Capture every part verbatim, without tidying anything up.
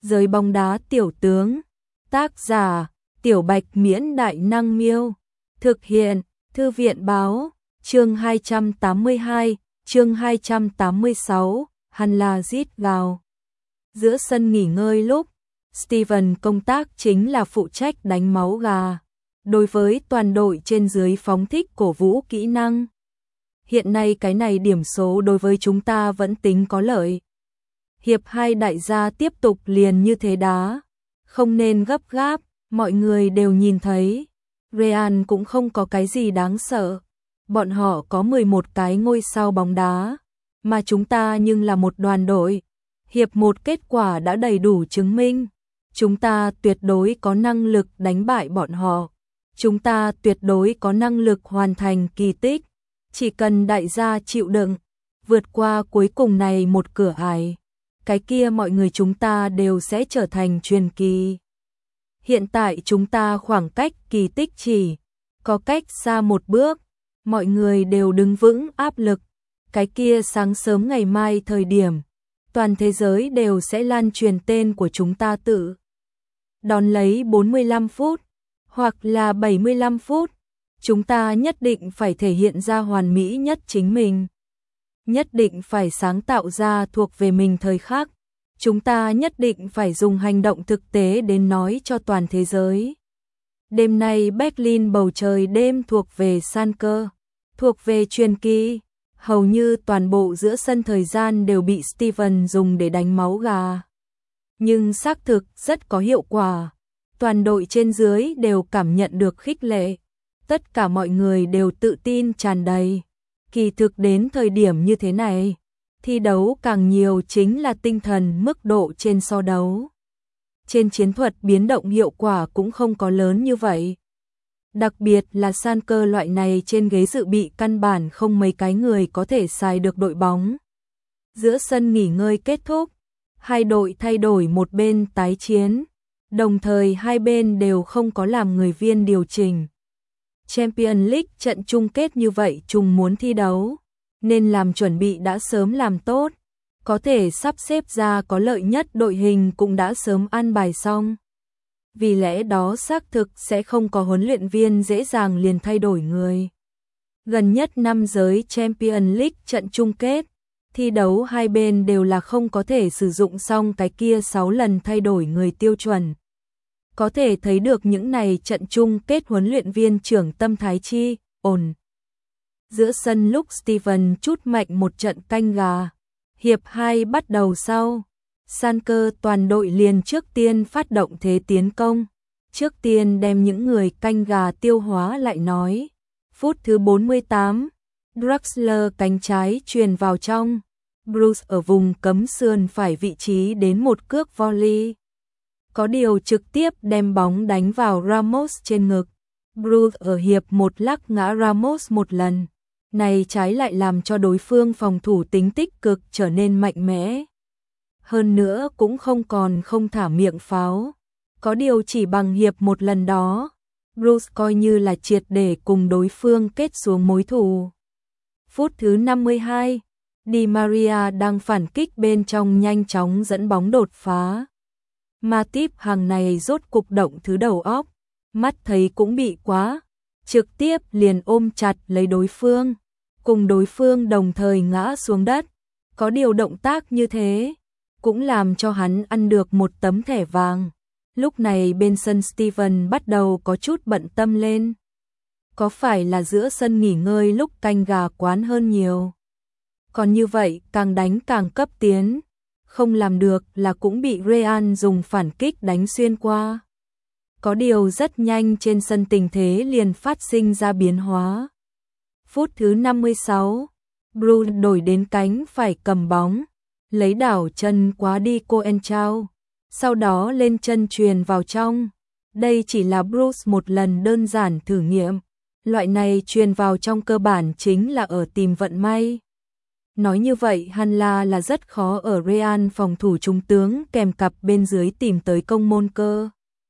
Giới bóng đá tiểu tướng. Tác giả: Tiểu Bạch Miễn Đại Năng Miêu. Thực hiện: Thư viện Báo. Chương hai trăm tám mươi hai, chương hai trăm tám mươi sáu, hắn là rít gào. Giữa sân nghỉ ngơi lúc, Steven công tác chính là phụ trách đánh máu gà. Đối với toàn đội trên dưới phóng thích cổ vũ kỹ năng. Hiện nay cái này điểm số đối với chúng ta vẫn tính có lợi. Hiệp hai đại gia tiếp tục liền như thế đá. Không nên gấp gáp, mọi người đều nhìn thấy. Real cũng không có cái gì đáng sợ. Bọn họ có mười một cái ngôi sao bóng đá, mà chúng ta nhưng là một đoàn đội. Hiệp một kết quả đã đầy đủ chứng minh. Chúng ta tuyệt đối có năng lực đánh bại bọn họ. Chúng ta tuyệt đối có năng lực hoàn thành kỳ tích. Chỉ cần đại gia chịu đựng, vượt qua cuối cùng này một cửa ải, cái kia mọi người chúng ta đều sẽ trở thành truyền kỳ. Hiện tại chúng ta khoảng cách kỳ tích chỉ có cách xa một bước, mọi người đều đứng vững áp lực. Cái kia sáng sớm ngày mai thời điểm, toàn thế giới đều sẽ lan truyền tên của chúng ta tự. Đón lấy bốn mươi lăm phút, hoặc là bảy mươi lăm phút, chúng ta nhất định phải thể hiện ra hoàn mỹ nhất chính mình. Nhất định phải sáng tạo ra thuộc về mình thời khắc. Chúng ta nhất định phải dùng hành động thực tế đến nói cho toàn thế giới. Đêm nay Berlin bầu trời đêm thuộc về Schalke, thuộc về truyền kỳ. Hầu như toàn bộ giữa sân thời gian đều bị Steven dùng để đánh máu gà. Nhưng xác thực rất có hiệu quả. Toàn đội trên dưới đều cảm nhận được khích lệ. Tất cả mọi người đều tự tin tràn đầy. Kỳ thực đến thời điểm như thế này, thi đấu càng nhiều chính là tinh thần mức độ trên so đấu. Trên chiến thuật biến động hiệu quả cũng không có lớn như vậy. Đặc biệt là Schalke loại này trên ghế dự bị căn bản không mấy cái người có thể xài được đội bóng. Giữa sân nghỉ ngơi kết thúc, hai đội thay đổi một bên tái chiến, đồng thời hai bên đều không có làm người viên điều chỉnh. Champions League trận chung kết như vậy chung muốn thi đấu, nên làm chuẩn bị đã sớm làm tốt, có thể sắp xếp ra có lợi nhất đội hình cũng đã sớm an bài xong. Vì lẽ đó xác thực sẽ không có huấn luyện viên dễ dàng liền thay đổi người. Gần nhất năm giới Champions League trận chung kết, thi đấu hai bên đều là không có thể sử dụng xong cái kia sáu lần thay đổi người tiêu chuẩn. Có thể thấy được những này trận chung kết huấn luyện viên trưởng tâm thái chi, ổn. Giữa sân lúc Steven chút mạnh một trận canh gà. Hiệp hai bắt đầu sau. Schalke toàn đội liền trước tiên phát động thế tiến công. Trước tiên đem những người canh gà tiêu hóa lại nói. Phút thứ bốn mươi tám, Draxler cánh trái truyền vào trong. Bruce ở vùng cấm sườn phải vị trí đến một cước volley. Có điều trực tiếp đem bóng đánh vào Ramos trên ngực. Bruce ở hiệp một lắc ngã Ramos một lần. Này trái lại làm cho đối phương phòng thủ tính tích cực trở nên mạnh mẽ. Hơn nữa cũng không còn không thả miệng pháo. Có điều chỉ bằng hiệp một lần đó, Bruce coi như là triệt để cùng đối phương kết xuống mối thù. Phút thứ năm mươi hai, Di Maria đang phản kích bên trong nhanh chóng dẫn bóng đột phá. Matip hàng này rốt cục động thứ đầu óc, mắt thấy cũng bị quá, trực tiếp liền ôm chặt lấy đối phương, cùng đối phương đồng thời ngã xuống đất. Có điều động tác như thế, cũng làm cho hắn ăn được một tấm thẻ vàng. Lúc này bên sân Steven bắt đầu có chút bận tâm lên. Có phải là giữa sân nghỉ ngơi lúc canh gà quán hơn nhiều? Còn như vậy càng đánh càng cấp tiến. Không làm được là cũng bị Real dùng phản kích đánh xuyên qua. Có điều rất nhanh trên sân tình thế liền phát sinh ra biến hóa. Phút thứ năm mươi sáu, Bruce đổi đến cánh phải cầm bóng, lấy đảo chân quá đi Coentrao, sau đó lên chân truyền vào trong. Đây chỉ là Bruce một lần đơn giản thử nghiệm, loại này truyền vào trong cơ bản chính là ở tìm vận may. Nói như vậy hẳn là là rất khó ở Real phòng thủ trung tướng kèm cặp bên dưới tìm tới công môn cơ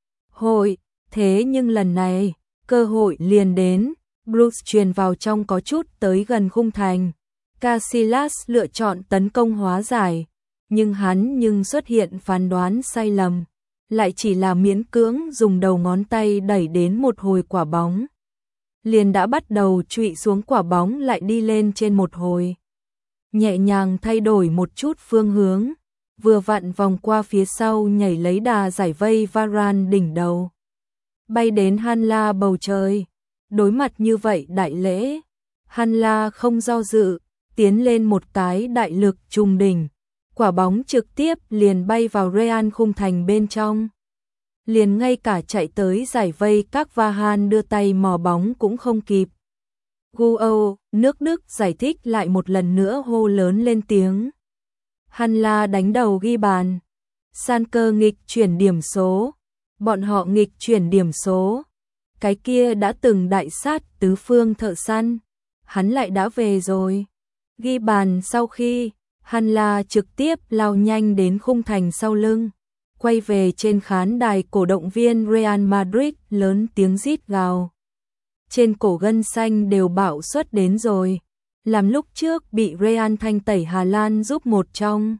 hội. Thế nhưng lần này, cơ hội liền đến, Bruce truyền vào trong có chút tới gần khung thành. Casillas lựa chọn tấn công hóa giải. nhưng hắn nhưng xuất hiện phán đoán sai lầm, lại chỉ là miễn cưỡng dùng đầu ngón tay đẩy đến một hồi quả bóng. Liền đã bắt đầu trụy xuống, quả bóng lại đi lên trên một hồi. Nhẹ nhàng thay đổi một chút phương hướng, vừa vặn vòng qua phía sau nhảy lấy đà giải vây Varane đỉnh đầu. Bay đến Hanla bầu trời, đối mặt như vậy đại lễ, Hanla không do dự, tiến lên một cái đại lực trùng đỉnh. Quả bóng trực tiếp liền bay vào Real khung thành bên trong. Liền ngay cả chạy tới giải vây các Vahan đưa tay mò bóng cũng không kịp. Guo, nước Đức giải thích lại một lần nữa hô lớn lên tiếng. Hanla đánh đầu ghi bàn. Sanker nghịch chuyển điểm số. Bọn họ nghịch chuyển điểm số. Cái kia đã từng đại sát tứ phương thợ săn. Hắn lại đã về rồi. Ghi bàn sau khi Hanla trực tiếp lao nhanh đến khung thành sau lưng, quay về trên khán đài cổ động viên Real Madrid lớn tiếng rít gào. Trên cổ gân xanh đều bạo xuất đến rồi, làm lúc trước bị Real thanh tẩy Hà Lan giúp một trong.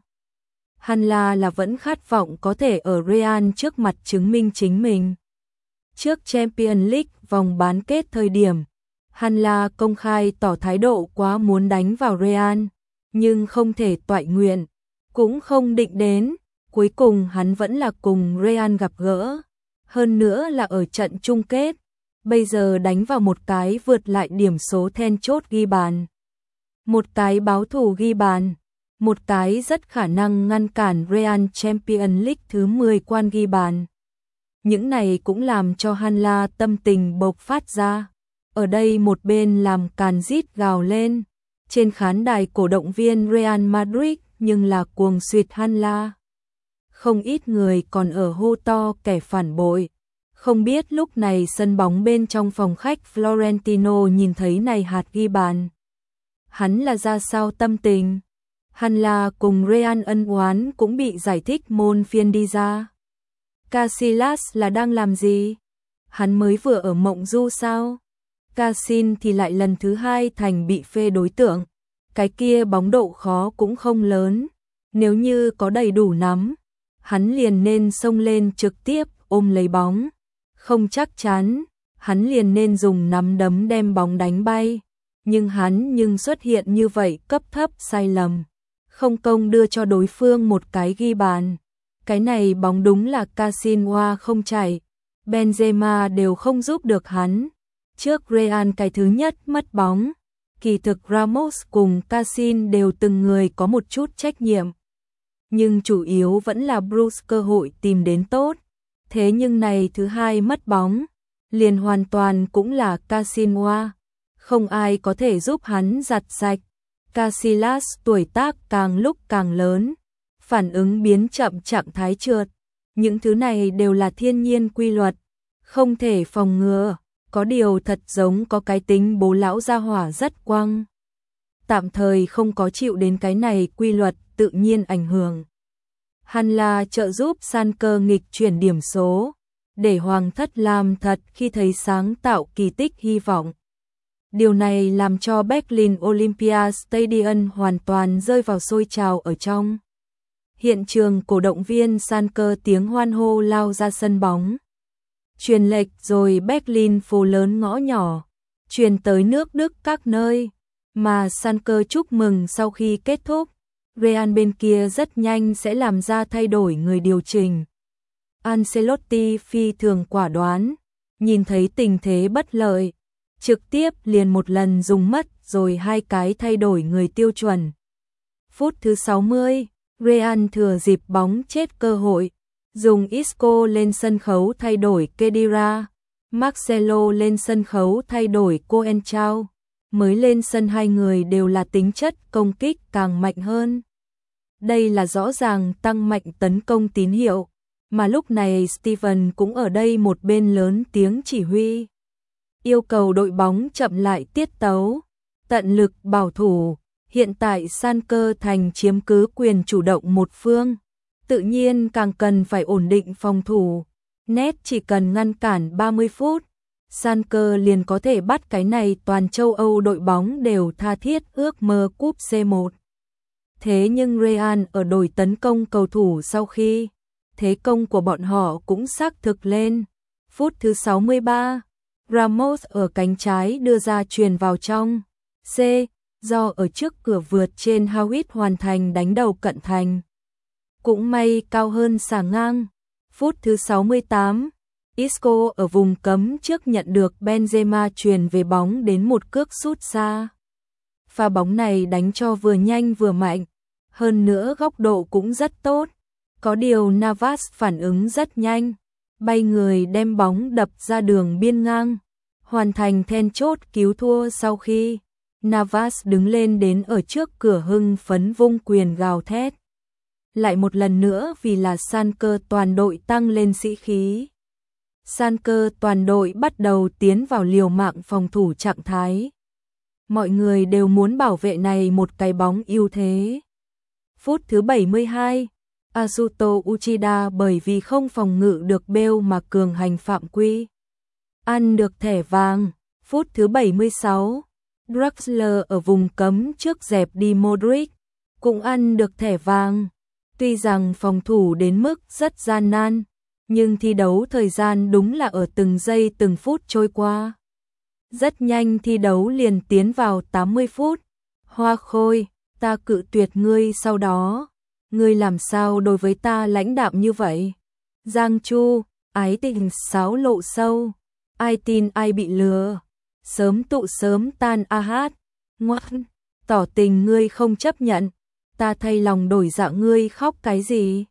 Hanla là vẫn khát vọng có thể ở Real trước mặt chứng minh chính mình. Trước Champions League vòng bán kết thời điểm, Hanla công khai tỏ thái độ quá muốn đánh vào Real, nhưng không thể toại nguyện, cũng không định đến, cuối cùng hắn vẫn là cùng Real gặp gỡ, hơn nữa là ở trận chung kết, bây giờ đánh vào một cái vượt lại điểm số then chốt ghi bàn. Một cái báo thù ghi bàn, một cái rất khả năng ngăn cản Real Champions League thứ mười quan ghi bàn. Những này cũng làm cho Hanla tâm tình bộc phát ra, ở đây một bên làm càn rít gào lên. Trên khán đài cổ động viên Real Madrid nhưng là cuồng suýt Hanla. Không ít người còn ở hô to kẻ phản bội. Không biết lúc này sân bóng bên trong phòng khách Florentino nhìn thấy này hạt ghi bàn. Hắn là ra sao tâm tình? Hanla cùng Real ân oán cũng bị giải thích môn phiên đi ra. Casillas là đang làm gì? Hắn mới vừa ở mộng du sao? Casin thì lại lần thứ hai thành bị phê đối tượng. Cái kia bóng độ khó cũng không lớn. Nếu như có đầy đủ nắm, hắn liền nên xông lên trực tiếp ôm lấy bóng. Không chắc chắn, hắn liền nên dùng nắm đấm đem bóng đánh bay. Nhưng hắn nhưng xuất hiện như vậy cấp thấp sai lầm. Không công đưa cho đối phương một cái ghi bàn. Cái này bóng đúng là Casin hoa không chạy. Benzema đều không giúp được hắn. Trước Real cái thứ nhất mất bóng, kỳ thực Ramos cùng Casin đều từng người có một chút trách nhiệm. Nhưng chủ yếu vẫn là Bruce cơ hội tìm đến tốt. Thế nhưng này thứ hai mất bóng, liền hoàn toàn cũng là Casin hoa. Không ai có thể giúp hắn giặt sạch. Casillas tuổi tác càng lúc càng lớn, phản ứng biến chậm trạng thái trượt. Những thứ này đều là thiên nhiên quy luật, không thể phòng ngừa. Có điều thật giống có cái tính bố lão gia hỏa rất quăng. Tạm thời không có chịu đến cái này quy luật tự nhiên ảnh hưởng. Hanla trợ giúp Sanker nghịch chuyển điểm số, để Hoàng thất làm thật khi thấy sáng tạo kỳ tích hy vọng. Điều này làm cho Berlin Olympia Stadium hoàn toàn rơi vào sôi trào ở trong. Hiện trường cổ động viên Sanker tiếng hoan hô lao ra sân bóng. Truyền lệch rồi Berlin phố lớn ngõ nhỏ, truyền tới nước Đức các nơi, mà Sanker chúc mừng sau khi kết thúc. Real bên kia rất nhanh sẽ làm ra thay đổi người điều chỉnh. Ancelotti phi thường quả đoán, nhìn thấy tình thế bất lợi, trực tiếp liền một lần dùng mất rồi hai cái thay đổi người tiêu chuẩn. Phút thứ sáu mươi, Real thừa dịp bóng chết cơ hội, dùng Isco lên sân khấu thay đổi Khedira, Marcelo lên sân khấu thay đổi Coentrao. Mới lên sân hai người đều là tính chất công kích càng mạnh hơn. Đây là rõ ràng tăng mạnh tấn công tín hiệu, mà lúc này Steven cũng ở đây một bên lớn tiếng chỉ huy. Yêu cầu đội bóng chậm lại tiết tấu, tận lực bảo thủ. Hiện tại Sanker thành chiếm cứ quyền chủ động một phương, tự nhiên càng cần phải ổn định phòng thủ. Nét chỉ cần ngăn cản ba mươi phút, Sanker liền có thể bắt cái này toàn châu Âu đội bóng đều tha thiết ước mơ cúp xê một. Thế nhưng Real ở đội tấn công cầu thủ sau khi thế công của bọn họ cũng xác thực lên. Phút thứ sáu mươi ba, Ramos ở cánh trái đưa ra chuyền vào trong. C. Do ở trước cửa vượt trên Hawit hoàn thành đánh đầu cận thành. Cũng may cao hơn xà ngang. Phút thứ sáu mươi tám, Isco ở vùng cấm trước nhận được Benzema chuyền về bóng đến một cước sút xa. Pha bóng này đánh cho vừa nhanh vừa mạnh, hơn nữa góc độ cũng rất tốt. Có điều Navas phản ứng rất nhanh, bay người đem bóng đập ra đường biên ngang, hoàn thành then chốt cứu thua sau khi Navas đứng lên đến ở trước cửa hưng phấn vung quyền gào thét. Lại một lần nữa vì là san cơ toàn đội tăng lên sĩ khí. San cơ toàn đội bắt đầu tiến vào liều mạng phòng thủ trạng thái. Mọi người đều muốn bảo vệ này một cái bóng ưu thế. Phút thứ bảy mươi hai, Asuto Uchida bởi vì không phòng ngự được Bale mà cường hành phạm quy, ăn được thẻ vàng. Phút thứ bảy mươi sáu, Draxler ở vùng cấm trước dẹp đi Modric, cũng ăn được thẻ vàng. Tuy rằng phòng thủ đến mức rất gian nan, nhưng thi đấu thời gian đúng là ở từng giây từng phút trôi qua. Rất nhanh thi đấu liền tiến vào tám mươi phút. Hoa Khôi, ta cự tuyệt ngươi sau đó. Ngươi làm sao đối với ta lãnh đạm như vậy? Giang Chu, ái tình sáo lộ sâu. Ai tin ai bị lừa. Sớm tụ sớm tan a hát. Ngoan, tỏ tình ngươi không chấp nhận. Ta thay lòng đổi dạ ngươi khóc cái gì?